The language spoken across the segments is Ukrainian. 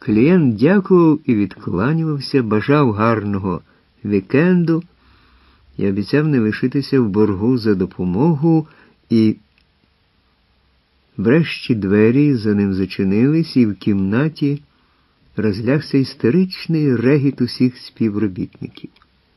Клієнт дякував і відкланювався, бажав гарного вікенду і обіцяв не лишитися в боргу за допомогу, і врешті двері за ним зачинились, і в кімнаті розлягся істеричний регіт усіх співробітників.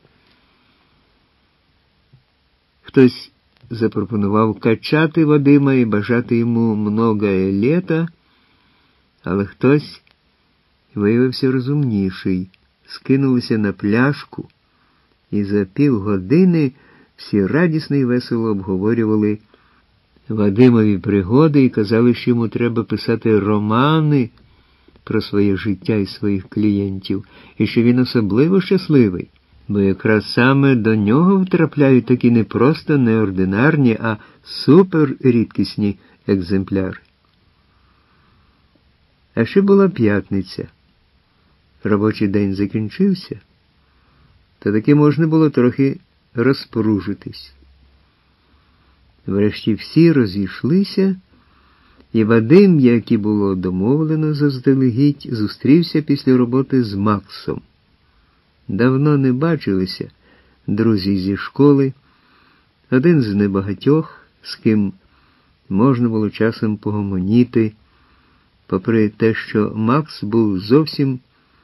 Хтось запропонував качати Вадима і бажати йому многое літа, але хтось виявився розумніший, скинувся на пляшку, і за півгодини всі радісно і весело обговорювали Вадимові пригоди і казали, що йому треба писати романи про своє життя і своїх клієнтів, і що він особливо щасливий, бо якраз саме до нього втрапляють такі не просто неординарні, а суперрідкісні екземпляри. А ще була п'ятниця. Робочий день закінчився, то таки можна було трохи розпружитись. Врешті всі розійшлися, і Вадим, як і було домовлено заздалегідь, зустрівся після роботи з Максом. Давно не бачилися друзі зі школи, один з небагатьох, з ким можна було часом погомоніти, попри те, що Макс був зовсім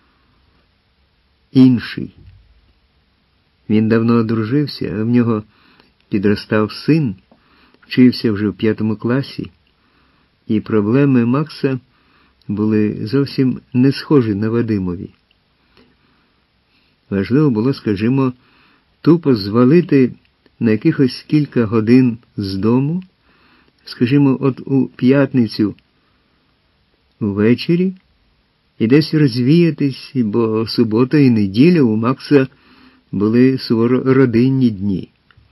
інший. Він давно одружився, а в нього підростав син, вчився вже в 5 класі, і проблеми Макса були зовсім не схожі на Вадимові. Важливо було, скажімо, тупо звалити на якихось кілька годин з дому, скажімо, от у п'ятницю ввечері, і десь розвіятись, бо субота і неділя у Макса були суворо родинні дні.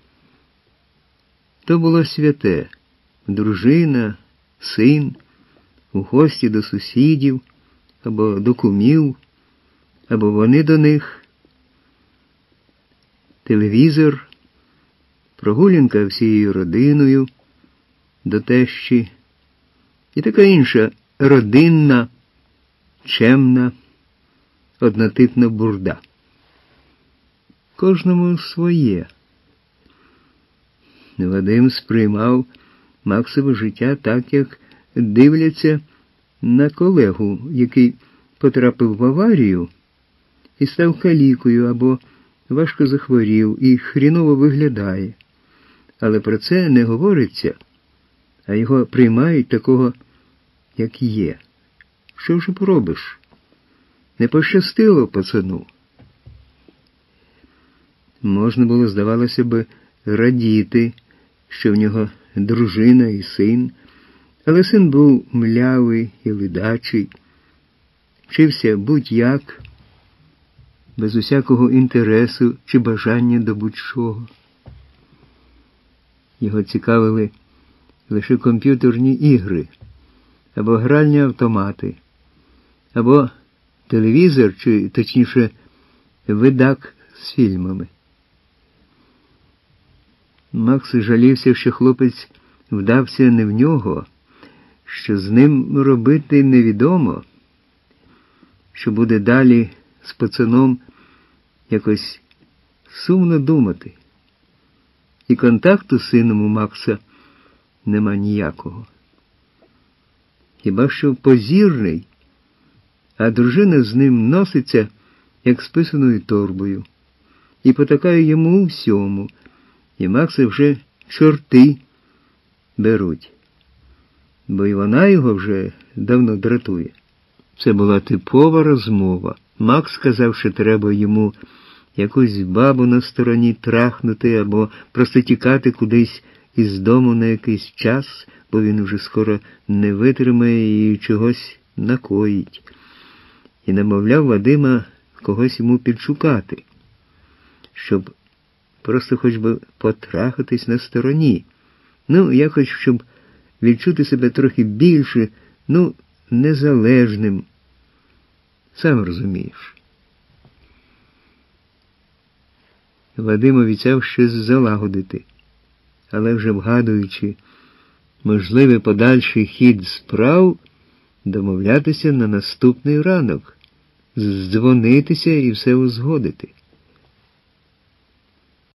То було святе. Дружина, син, у гості до сусідів, або до кумів, або вони до них. Телевізор, прогулянка всією родиною до тещі і така інша родинна, чемна, однотипна бурда. Кожному своє. Вадим сприймав Максове життя так, як дивляться на колегу, який потрапив в аварію і став калікою або важко захворів і хріново виглядає. Але про це не говориться, а його приймають такого, як є. Що вже поробиш? Не пощастило пацану. Можна було, здавалося б, радіти, що в нього дружина і син, але син був млявий і ледачий, вчився будь-як, без усякого інтересу чи бажання до будь-чого. Його цікавили лише комп'ютерні ігри, або гральні автомати, або телевізор, чи, точніше, видак з фільмами. Макс жалівся, що хлопець вдався не в нього, що з ним робити невідомо, що буде далі з пацаном, якось сумно думати. І контакту з сином у Макса нема ніякого. Хіба що позірний, а дружина з ним носиться, як з писаною торбою, і потакає йому у всьому, і Макса вже чорти беруть, бо і вона його вже давно дратує. Це була типова розмова. Макс сказав, що треба йому якусь бабу на стороні трахнути або просто тікати кудись із дому на якийсь час, бо він вже скоро не витримає і чогось накоїть. І намовляв Вадима когось йому підшукати, щоб просто хоч би потрахатись на стороні. Якось, щоб відчути себе трохи більше, незалежним. Сам розумієш. Вадим обіцяв щось залагодити, але вже вгадуючи можливий подальший хід справ, домовлятися на наступний ранок, здзвонитися і все узгодити.